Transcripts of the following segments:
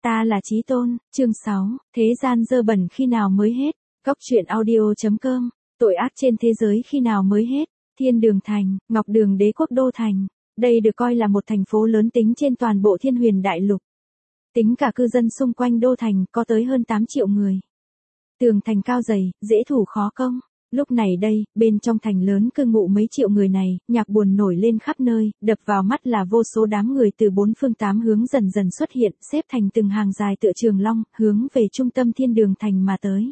Ta là Chí Tôn, chương 6, thế gian dơ bẩn khi nào mới hết, Cốc truyện audio.com, tội ác trên thế giới khi nào mới hết, Thiên Đường Thành, Ngọc Đường Đế quốc Đô Thành, đây được coi là một thành phố lớn tính trên toàn bộ Thiên Huyền Đại Lục. Tính cả cư dân xung quanh Đô Thành có tới hơn 8 triệu người. Tường thành cao dày, dễ thủ khó công. Lúc này đây, bên trong thành lớn cư ngụ mấy triệu người này, nhạc buồn nổi lên khắp nơi, đập vào mắt là vô số đám người từ bốn phương tám hướng dần dần xuất hiện, xếp thành từng hàng dài tựa trường long, hướng về trung tâm Thiên Đường Thành mà tới.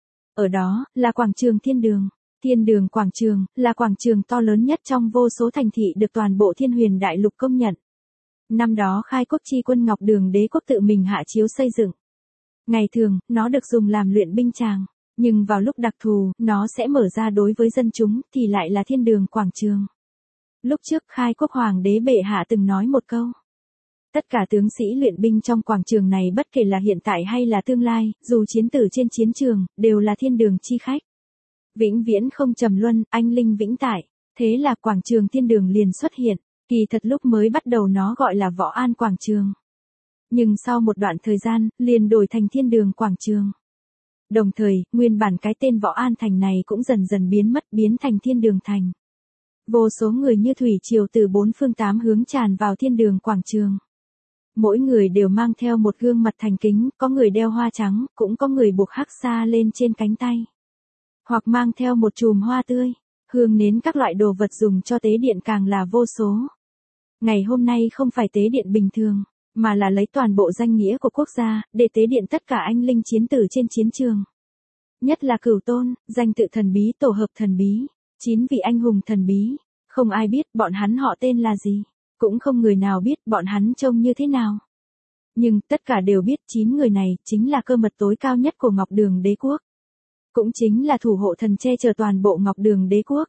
Ở đó, là quảng trường Thiên Đường. Thiên Đường quảng trường, là quảng trường to lớn nhất trong vô số thành thị được toàn bộ Thiên Huyền Đại Lục công nhận. Năm đó khai quốc chi quân Ngọc Đường Đế quốc tự mình hạ chiếu xây dựng. Ngày thường, nó được dùng làm luyện binh tràng. Nhưng vào lúc đặc thù, nó sẽ mở ra đối với dân chúng, thì lại là Thiên Đường quảng trường. Lúc trước khai quốc hoàng đế bệ hạ từng nói một câu. Tất cả tướng sĩ luyện binh trong quảng trường này bất kể là hiện tại hay là tương lai, dù chiến tử trên chiến trường, đều là thiên đường chi khách. Vĩnh viễn không trầm luân, anh linh vĩnh tại. Thế là quảng trường Thiên Đường liền xuất hiện. Kỳ thật lúc mới bắt đầu nó gọi là Võ An quảng trường. Nhưng sau một đoạn thời gian, liền đổi thành Thiên Đường quảng trường. Đồng thời, nguyên bản cái tên Võ An Thành này cũng dần dần biến mất, biến thành Thiên Đường Thành. Vô số người như thủy triều từ bốn phương tám hướng tràn vào Thiên Đường quảng trường. Mỗi người đều mang theo một gương mặt thành kính, có người đeo hoa trắng, cũng có người buộc hắc sa lên trên cánh tay. Hoặc mang theo một chùm hoa tươi, hương nến các loại đồ vật dùng cho tế điện càng là vô số. Ngày hôm nay không phải tế điện bình thường, mà là lấy toàn bộ danh nghĩa của quốc gia, để tế điện tất cả anh linh chiến tử trên chiến trường. Nhất là Cửu Tôn, danh tự thần bí tổ hợp thần bí, 9 vị anh hùng thần bí, không ai biết bọn hắn họ tên là gì, cũng không người nào biết bọn hắn trông như thế nào. Nhưng tất cả đều biết 9 người này chính là cơ mật tối cao nhất của Ngọc Đường Đế quốc. Cũng chính là thủ hộ thần che chở toàn bộ Ngọc Đường Đế quốc.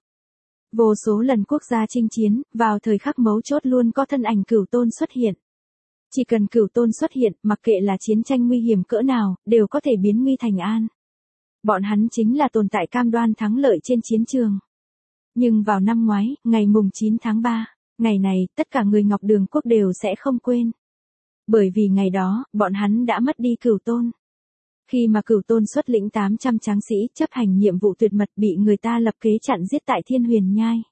Vô số lần quốc gia chinh chiến, vào thời khắc mấu chốt luôn có thân ảnh Cửu Tôn xuất hiện. Chỉ cần Cửu Tôn xuất hiện, mặc kệ là chiến tranh nguy hiểm cỡ nào, đều có thể biến nguy thành an. Bọn hắn chính là tồn tại cam đoan thắng lợi trên chiến trường. Nhưng vào năm ngoái, ngày mùng 9 tháng 3, ngày này, tất cả người Ngọc Đường quốc đều sẽ không quên. Bởi vì ngày đó, bọn hắn đã mất đi Cửu Tôn. Khi mà Cửu Tôn xuất lĩnh 800 tráng sĩ chấp hành nhiệm vụ tuyệt mật bị người ta lập kế chặn giết tại Thiên Huyền Nhai.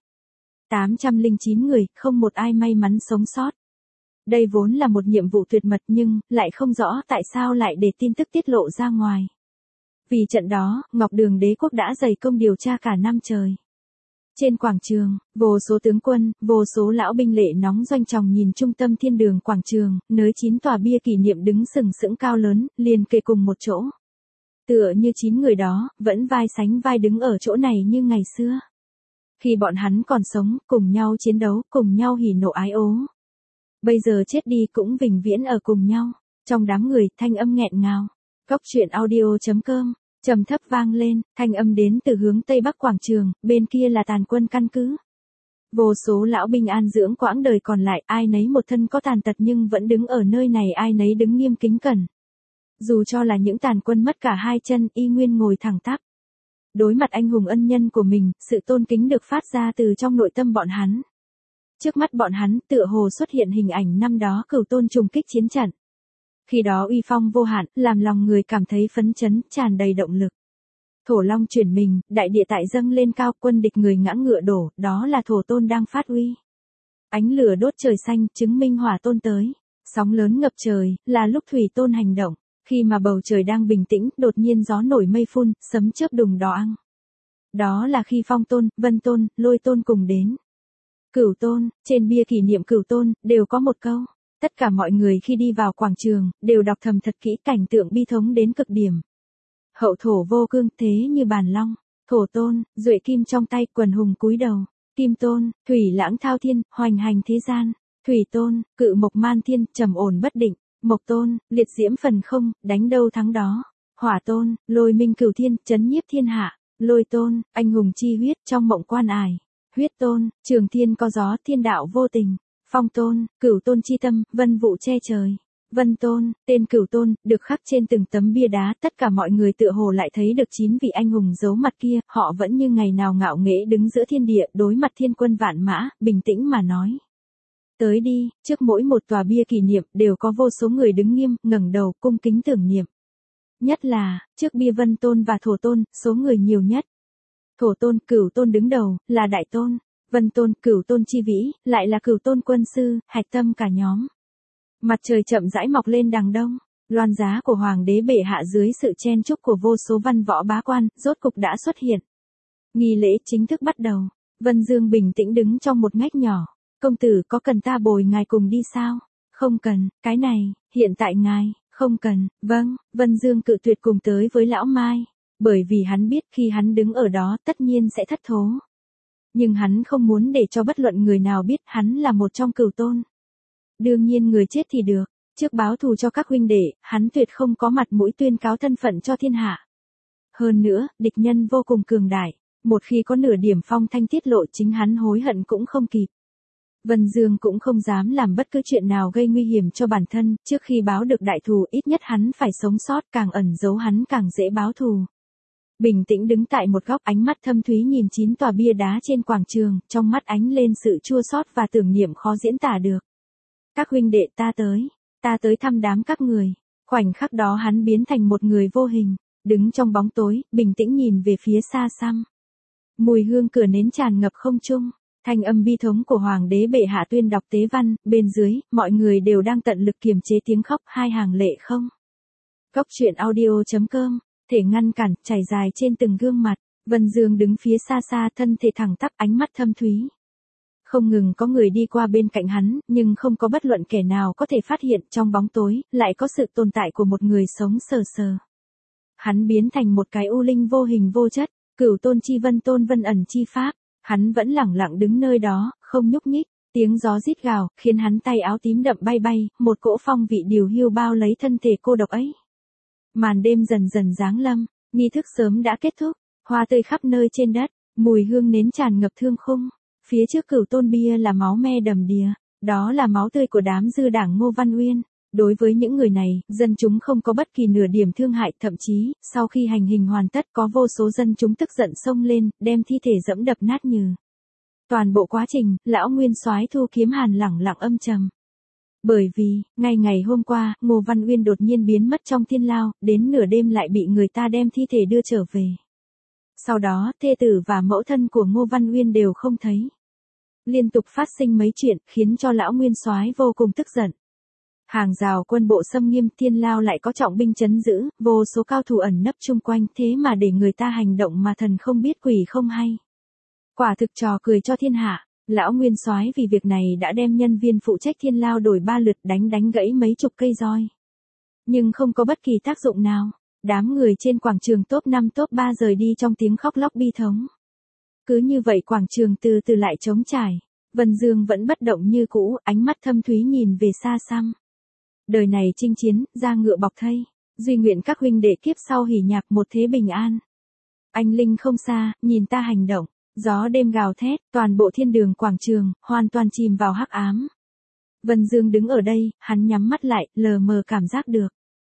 809 người, không một ai may mắn sống sót. Đây vốn là một nhiệm vụ tuyệt mật nhưng, lại không rõ tại sao lại để tin tức tiết lộ ra ngoài. Vì trận đó, Ngọc Đường Đế quốc đã dày công điều tra cả năm trời. Trên quảng trường, vô số tướng quân, vô số lão binh lệ nóng doanh tròng nhìn trung tâm Thiên Đường quảng trường, nơi 9 tòa bia kỷ niệm đứng sừng sững cao lớn, liền kề cùng một chỗ. Tựa như 9 người đó, vẫn vai sánh vai đứng ở chỗ này như ngày xưa. Khi bọn hắn còn sống, cùng nhau chiến đấu, cùng nhau hỉ nộ ái ố. Bây giờ chết đi cũng vĩnh viễn ở cùng nhau. Trong đám người, thanh âm nghẹn ngào. Cốc truyện audio.com, trầm thấp vang lên, thanh âm đến từ hướng Tây Bắc quảng trường, bên kia là tàn quân căn cứ. Vô số lão binh an dưỡng quãng đời còn lại, ai nấy một thân có tàn tật nhưng vẫn đứng ở nơi này, ai nấy đứng nghiêm kính cẩn. Dù cho là những tàn quân mất cả hai chân, y nguyên ngồi thẳng tắp. Đối mặt anh hùng ân nhân của mình, sự tôn kính được phát ra từ trong nội tâm bọn hắn. Trước mắt bọn hắn, tựa hồ xuất hiện hình ảnh năm đó Cửu Tôn trùng kích chiến trận. Khi đó uy phong vô hạn, làm lòng người cảm thấy phấn chấn, tràn đầy động lực. Thổ long chuyển mình, đại địa tại dâng lên cao, quân địch người ngã ngựa đổ, đó là Thổ Tôn đang phát uy. Ánh lửa đốt trời xanh, chứng minh Hỏa Tôn tới. Sóng lớn ngập trời, là lúc Thủy Tôn hành động. Khi mà bầu trời đang bình tĩnh, đột nhiên gió nổi mây phun, sấm chớp đùng đoàng. Đó là khi Phong Tôn, Vân Tôn, Lôi Tôn cùng đến. Cửu Tôn, trên bia kỷ niệm Cửu Tôn, đều có một câu. Tất cả mọi người khi đi vào quảng trường, đều đọc thầm thật kỹ cảnh tượng bi thống đến cực điểm. Hậu thổ vô cương, thế như bàn long. Thổ Tôn, duệ kim trong tay, quần hùng cúi đầu. Kim Tôn, thủy lãng thao thiên, hoành hành thế gian. Thủy Tôn, cự mộc man thiên, trầm ổn bất định. Mộc Tôn, liệt diễm phần không, đánh đâu thắng đó. Hỏa Tôn, lôi minh cửu thiên, chấn nhiếp thiên hạ. Lôi Tôn, anh hùng chi huyết, trong mộng quan ải. Huyết Tôn, trường thiên có gió, thiên đạo vô tình. Phong Tôn, Cửu Tôn chi tâm, vân vụ che trời. Vân Tôn, tên Cửu Tôn, được khắc trên từng tấm bia đá, tất cả mọi người tựa hồ lại thấy được 9 vị anh hùng giấu mặt kia, họ vẫn như ngày nào ngạo nghễ đứng giữa thiên địa, đối mặt thiên quân vạn mã, bình tĩnh mà nói. Tới đi, trước mỗi một tòa bia kỷ niệm đều có vô số người đứng nghiêm, ngẩng đầu cung kính tưởng niệm. Nhất là, trước bia Vân Tôn và Thổ Tôn, số người nhiều nhất. Thổ Tôn, Cửu Tôn đứng đầu, là Đại Tôn. Vân Tôn, Cửu Tôn chi vĩ, lại là Cửu Tôn quân sư, hạch tâm cả nhóm. Mặt trời chậm rãi mọc lên đằng đông, loan giá của Hoàng đế bệ hạ dưới sự chen chúc của vô số văn võ bá quan, rốt cục đã xuất hiện. Nghi lễ chính thức bắt đầu. Vân Dương bình tĩnh đứng trong một ngách nhỏ. Công tử có cần ta bồi ngài cùng đi sao? Không cần, cái này, hiện tại ngài, không cần, vâng, Vân Dương cự tuyệt cùng tới với lão Mai. Bởi vì hắn biết khi hắn đứng ở đó tất nhiên sẽ thất thố. Nhưng hắn không muốn để cho bất luận người nào biết hắn là một trong Cửu Tôn. Đương nhiên người chết thì được, trước báo thù cho các huynh đệ, hắn tuyệt không có mặt mũi tuyên cáo thân phận cho thiên hạ. Hơn nữa, địch nhân vô cùng cường đại, một khi có nửa điểm phong thanh tiết lộ chính hắn hối hận cũng không kịp. Vân Dương cũng không dám làm bất cứ chuyện nào gây nguy hiểm cho bản thân, trước khi báo được đại thù ít nhất hắn phải sống sót, càng ẩn giấu hắn càng dễ báo thù. Bình tĩnh đứng tại một góc, ánh mắt thâm thúy nhìn 9 tòa bia đá trên quảng trường, trong mắt ánh lên sự chua xót và tưởng niệm khó diễn tả được. Các huynh đệ, ta tới thăm đám các người. Khoảnh khắc đó hắn biến thành một người vô hình, đứng trong bóng tối, bình tĩnh nhìn về phía xa xăm. Mùi hương cửa nến tràn ngập không trung, thanh âm bi thống của Hoàng đế bệ hạ tuyên đọc tế văn, bên dưới, mọi người đều đang tận lực kiềm chế tiếng khóc, hai hàng lệ không. Góc truyện audio.com, thể ngăn cản, chảy dài trên từng gương mặt. Vân Dương đứng phía xa xa, thân thể thẳng tắp, ánh mắt thâm thúy. Không ngừng có người đi qua bên cạnh hắn, nhưng không có bất luận kẻ nào có thể phát hiện trong bóng tối, lại có sự tồn tại của một người sống sờ sờ. Hắn biến thành một cái u linh vô hình vô chất, Cửu Tôn chi Vân Tôn vân ẩn chi pháp. Hắn vẫn lẳng lặng đứng nơi đó, không nhúc nhích, tiếng gió rít gào, khiến hắn tay áo tím đậm bay bay, một cỗ phong vị điều hiu bao lấy thân thể cô độc ấy. Màn đêm dần dần giáng lâm, nghi thức sớm đã kết thúc, hoa tươi khắp nơi trên đất, mùi hương nến tràn ngập thương khung. Phía trước Cửu Tôn bia là máu me đầm đìa, đó là máu tươi của đám dư đảng Ngô Văn Uyên. Đối với những người này, dân chúng không có bất kỳ nửa điểm thương hại, thậm chí, sau khi hành hình hoàn tất có vô số dân chúng tức giận xông lên, đem thi thể dẫm đập nát nhừ. Toàn bộ quá trình, lão nguyên soái Thu Kiếm Hàn lẳng lặng âm trầm. Bởi vì, ngày hôm qua, Ngô Văn Uyên đột nhiên biến mất trong thiên lao, đến nửa đêm lại bị người ta đem thi thể đưa trở về. Sau đó, thê tử và mẫu thân của Ngô Văn Uyên đều không thấy. Liên tục phát sinh mấy chuyện, khiến cho lão nguyên soái vô cùng tức giận. Hàng rào quân bộ xâm nghiêm, thiên lao lại có trọng binh trấn giữ, vô số cao thủ ẩn nấp chung quanh, thế mà để người ta hành động mà thần không biết quỷ không hay. Quả thực trò cười cho thiên hạ, lão nguyên soái vì việc này đã đem nhân viên phụ trách thiên lao đổi 3 lượt đánh gãy mấy chục cây roi. Nhưng không có bất kỳ tác dụng nào, đám người trên quảng trường top 5 top 3 rời đi trong tiếng khóc lóc bi thống. Cứ như vậy quảng trường từ từ lại trống trải, Vân Dương vẫn bất động như cũ, ánh mắt thâm thúy nhìn về xa xăm. Đời này chinh chiến, ra ngựa bọc thây, duy nguyện các huynh đệ kiếp sau hỉ nhạc một thế bình an. Anh linh không xa, nhìn ta hành động, gió đêm gào thét, toàn bộ thiên đường quảng trường, hoàn toàn chìm vào hắc ám. Vân Dương đứng ở đây, hắn nhắm mắt lại, lờ mờ cảm giác được.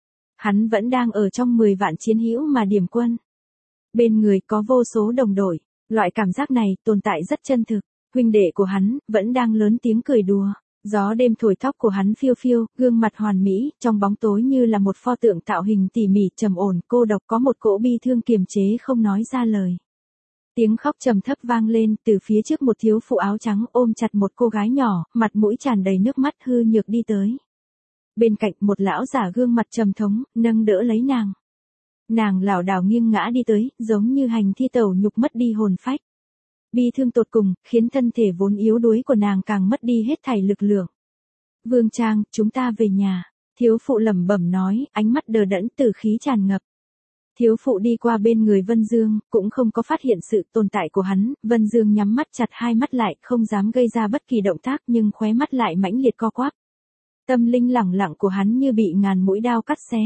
Hắn vẫn đang ở trong 10 vạn chiến hữu mà điểm quân. Bên người có vô số đồng đội, loại cảm giác này tồn tại rất chân thực. Huynh đệ của hắn, vẫn đang lớn tiếng cười đùa. Gió đêm thổi tóc của hắn phiêu phiêu, gương mặt hoàn mỹ, trong bóng tối như là một pho tượng tạo hình tỉ mỉ, trầm ổn, cô độc, có một cỗ bi thương kiềm chế không nói ra lời. Tiếng khóc trầm thấp vang lên, từ phía trước một thiếu phụ áo trắng ôm chặt một cô gái nhỏ, mặt mũi tràn đầy nước mắt hư nhược đi tới. Bên cạnh một lão giả gương mặt trầm thống, nâng đỡ lấy nàng. Nàng lảo đảo nghiêng ngã đi tới, giống như hành thi tẩu nhục mất đi hồn phách. Bi thương tột cùng, khiến thân thể vốn yếu đuối của nàng càng mất đi hết thảy lực lượng. Vương Trang, chúng ta về nhà. Thiếu phụ lẩm bẩm nói, ánh mắt đờ đẫn, tử khí tràn ngập. Thiếu phụ đi qua bên người Vân Dương, cũng không có phát hiện sự tồn tại của hắn. Vân Dương nhắm mắt chặt hai mắt lại, không dám gây ra bất kỳ động tác, nhưng khóe mắt lại mãnh liệt co quắp. Tâm linh lẳng lặng của hắn như bị ngàn mũi đao cắt xé.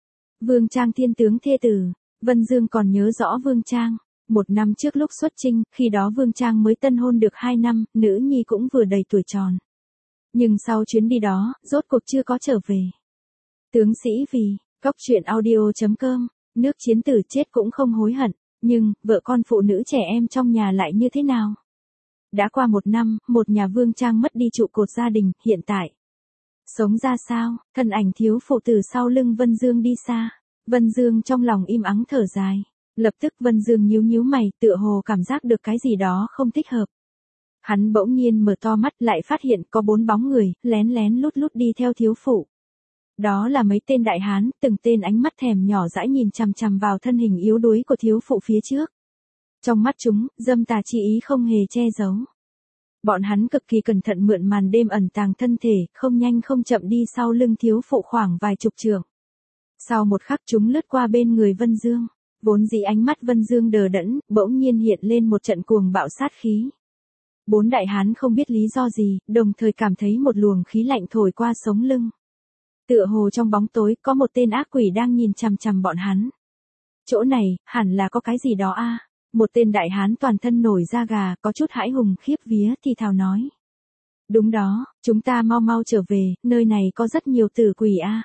Vương Trang thiên tướng thê tử. Vân Dương còn nhớ rõ Vương Trang. 1 năm trước lúc xuất chinh, khi đó Vương Trang mới tân hôn được 2 năm, nữ nhi cũng vừa đầy tuổi tròn. Nhưng sau chuyến đi đó, rốt cuộc chưa có trở về. Tướng sĩ vì, góc truyện audio.com, nước chiến tử chết cũng không hối hận, nhưng, vợ con phụ nữ trẻ em trong nhà lại như thế nào? Đã qua 1 năm, một nhà Vương Trang mất đi trụ cột gia đình, hiện tại. Sống ra sao, thân ảnh thiếu phụ từ sau lưng Vân Dương đi xa. Vân Dương trong lòng im ắng thở dài. Lập tức Vân Dương nhíu nhíu mày, tựa hồ cảm giác được cái gì đó không thích hợp. Hắn bỗng nhiên mở to mắt lại phát hiện có 4 bóng người, lén lén lút lút đi theo thiếu phụ. Đó là mấy tên đại hán, từng tên ánh mắt thèm nhỏ dãi nhìn chằm chằm vào thân hình yếu đuối của thiếu phụ phía trước. Trong mắt chúng, dâm tà chi ý không hề che giấu. Bọn hắn cực kỳ cẩn thận mượn màn đêm ẩn tàng thân thể, không nhanh không chậm đi sau lưng thiếu phụ khoảng vài chục trượng. Sau một khắc chúng lướt qua bên người Vân Dương. Vốn dĩ ánh mắt Vân Dương đờ đẫn, bỗng nhiên hiện lên một trận cuồng bạo sát khí. 4 đại hán không biết lý do gì, đồng thời cảm thấy một luồng khí lạnh thổi qua sống lưng. Tựa hồ trong bóng tối có một tên ác quỷ đang nhìn chằm chằm bọn hắn. Chỗ này, hẳn là có cái gì đó a. Một tên đại hán toàn thân nổi da gà, có chút hãi hùng khiếp vía thì thào nói. Đúng đó, chúng ta mau mau trở về, nơi này có rất nhiều tử quỷ a.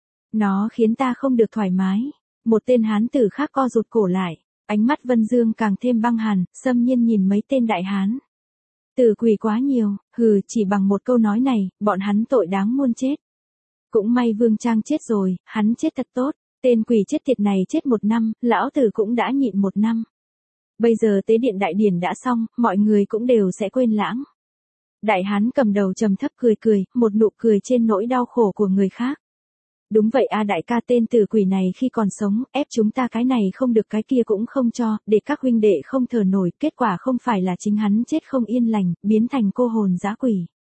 Nó khiến ta không được thoải mái. Một tên hán tử khác co rụt cổ lại, ánh mắt Vân Dương càng thêm băng hàn, xâm nhiên nhìn mấy tên đại hán. Tử quỷ quá nhiều, chỉ bằng một câu nói này, bọn hắn tội đáng muôn chết. Cũng may Vương Trang chết rồi, hắn chết thật tốt, tên quỷ chết tiệt này chết 1 năm, lão tử cũng đã nhịn 1 năm. Bây giờ tế điện đại điển đã xong, mọi người cũng đều sẽ quên lãng. Đại hán cầm đầu trầm thấp cười cười, một nụ cười trên nỗi đau khổ của người khác. Đúng vậy a đại ca, tên tử quỷ này khi còn sống, ép chúng ta cái này không được cái kia cũng không cho, để các huynh đệ không thở nổi, kết quả không phải là chính hắn chết không yên lành, biến thành cô hồn dã quỷ.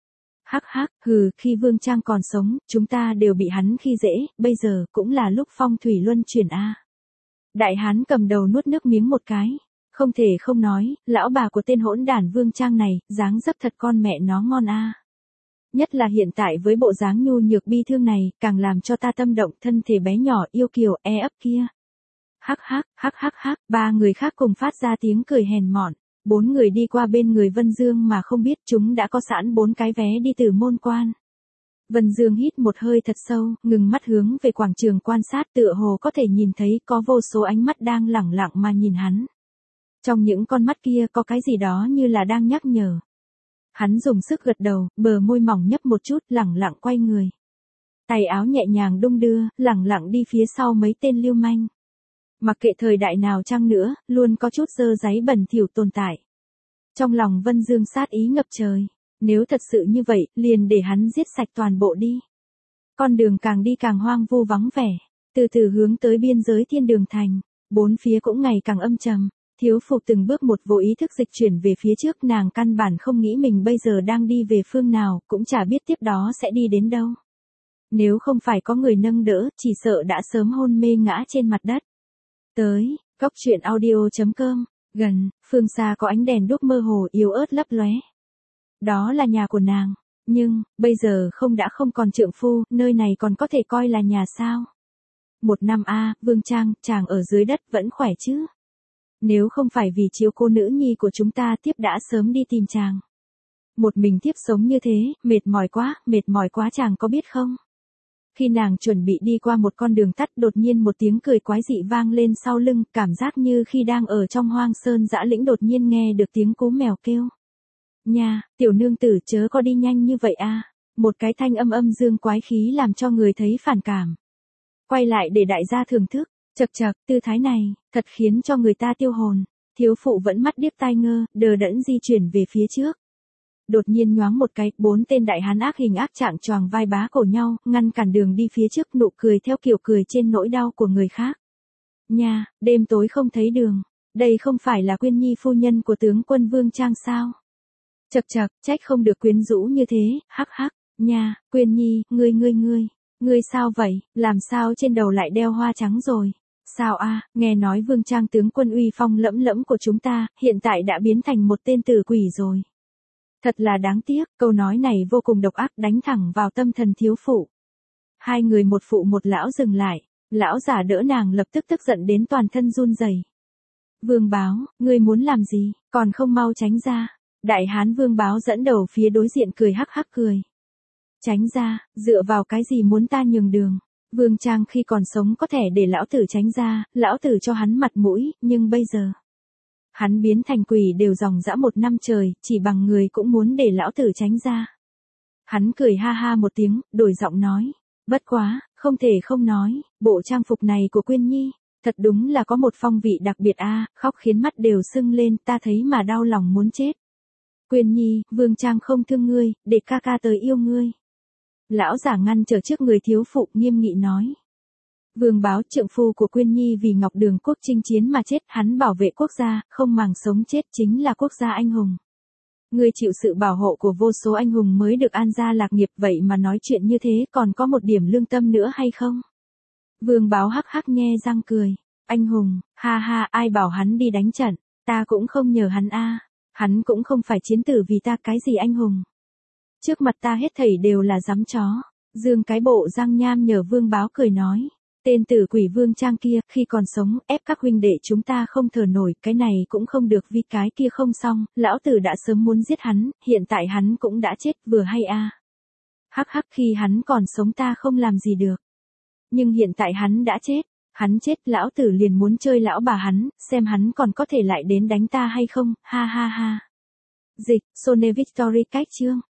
Hắc hắc, khi Vương Trang còn sống, chúng ta đều bị hắn khi dễ, bây giờ cũng là lúc phong thủy luân chuyển a. Đại hán cầm đầu nuốt nước miếng một cái, không thể không nói, lão bà của tên hỗn đản Vương Trang này, dáng dấp thật con mẹ nó ngon a. Nhất là hiện tại với bộ dáng nhu nhược bi thương này, càng làm cho ta tâm động, thân thể bé nhỏ yêu kiều ấp kia. Hắc hắc, 3 người khác cùng phát ra tiếng cười hèn mọn. 4 người đi qua bên người Vân Dương mà không biết chúng đã có sẵn 4 cái vé đi từ môn quan. Vân Dương hít một hơi thật sâu, ngừng mắt hướng về quảng trường quan sát, tựa hồ có thể nhìn thấy có vô số ánh mắt đang lẳng lặng mà nhìn hắn. Trong những con mắt kia có cái gì đó như là đang nhắc nhở. Hắn dùng sức gật đầu, bờ môi mỏng nhấp một chút, lẳng lặng quay người. Tay áo nhẹ nhàng đung đưa, lẳng lặng đi phía sau mấy tên lưu manh. Mặc kệ thời đại nào chăng nữa, luôn có chút dơ dáy bẩn thỉu tồn tại. Trong lòng Vân Dương sát ý ngập trời. Nếu thật sự như vậy, liền để hắn giết sạch toàn bộ đi. Con đường càng đi càng hoang vu vắng vẻ. Từ từ hướng tới biên giới Thiên Đường Thành. 4 phía cũng ngày càng âm trầm. Thiếu phụ từng bước một vô ý thức dịch chuyển về phía trước, nàng căn bản không nghĩ mình bây giờ đang đi về phương nào, cũng chả biết tiếp đó sẽ đi đến đâu. Nếu không phải có người nâng đỡ, chỉ sợ đã sớm hôn mê ngã trên mặt đất. Tới, Cốc Truyện Audio.com, gần, phương xa có ánh đèn đuốc mơ hồ yếu ớt lấp lóe. Đó là nhà của nàng, nhưng, bây giờ đã không còn trượng phu, nơi này còn có thể coi là nhà sao? 1 năm a, Vương Trang, chàng ở dưới đất vẫn khỏe chứ? Nếu không phải vì chiếu cô nữ nhi của chúng ta, tiếp đã sớm đi tìm chàng. Một mình tiếp sống như thế, mệt mỏi quá chàng có biết không? Khi nàng chuẩn bị đi qua một con đường tắt, đột nhiên một tiếng cười quái dị vang lên sau lưng, cảm giác như khi đang ở trong hoang sơn dã lĩnh đột nhiên nghe được tiếng cú mèo kêu. Nha, tiểu nương tử chớ có đi nhanh như vậy a. Một cái thanh âm dương quái khí làm cho người thấy phản cảm. Quay lại để đại gia thưởng thức. Chậc chậc, tư thái này, thật khiến cho người ta tiêu hồn. Thiếu phụ vẫn mắt điếc tai ngơ, đờ đẫn di chuyển về phía trước. Đột nhiên nhoáng một cái, 4 tên đại hán ác hình ác trạng choàng vai bá cổ nhau, ngăn cản đường đi phía trước, nụ cười theo kiểu cười trên nỗi đau của người khác. Nha, đêm tối không thấy đường. Đây không phải là Quyên Nhi phu nhân của tướng quân Vương Trang sao? Chậc chậc, trách không được quyến rũ như thế, hắc hắc. Nha, Quyên Nhi, ngươi sao vậy, làm sao trên đầu lại đeo hoa trắng rồi? Sao a, nghe nói Vương Trang tướng quân uy phong lẫm lẫm của chúng ta, hiện tại đã biến thành một tên tử quỷ rồi. Thật là đáng tiếc, câu nói này vô cùng độc ác, đánh thẳng vào tâm thần thiếu phụ. 2 người một phụ một lão dừng lại, lão giả đỡ nàng lập tức tức giận đến toàn thân run rẩy. Vương Báo, ngươi muốn làm gì, còn không mau tránh ra. Đại hán Vương Báo dẫn đầu phía đối diện cười hắc hắc cười. Tránh ra, dựa vào cái gì muốn ta nhường đường? Vương Trang khi còn sống có thể để lão tử tránh ra, lão tử cho hắn mặt mũi, nhưng bây giờ. Hắn biến thành quỷ đều dòng dã 1 năm trời, chỉ bằng người cũng muốn để lão tử tránh ra. Hắn cười ha ha một tiếng, đổi giọng nói. Bất quá, không thể không nói, bộ trang phục này của Quyên Nhi, thật đúng là có một phong vị đặc biệt a, khóc khiến mắt đều sưng lên, ta thấy mà đau lòng muốn chết. Quyên Nhi, Vương Trang không thương ngươi, để ca ca tới yêu ngươi. Lão giả ngăn trở trước người thiếu phụ nghiêm nghị nói. Vương Báo, trượng phu của Quyên Nhi vì Ngọc Đường quốc chinh chiến mà chết, hắn bảo vệ quốc gia, không màng sống chết chính là quốc gia anh hùng. Ngươi chịu sự bảo hộ của vô số anh hùng mới được an gia lạc nghiệp, vậy mà nói chuyện như thế còn có một điểm lương tâm nữa hay không? Vương Báo hắc hắc nhe răng cười. Anh hùng, ha ha, ai bảo hắn đi đánh trận, ta cũng không nhờ hắn a, hắn cũng không phải chiến tử vì ta, cái gì anh hùng. Trước mặt ta hết thảy đều là giám chó. Dương cái bộ răng nham nhở Vương Báo cười nói. Tên tử quỷ Vương Trang kia, khi còn sống, ép các huynh đệ chúng ta không thở nổi, cái này cũng không được vì cái kia không xong, lão tử đã sớm muốn giết hắn, hiện tại hắn cũng đã chết, vừa hay a. Hắc hắc, khi hắn còn sống ta không làm gì được. Nhưng hiện tại hắn đã chết, hắn chết lão tử liền muốn chơi lão bà hắn, xem hắn còn có thể lại đến đánh ta hay không, ha ha ha. Dịch, Sone Victory cách chương.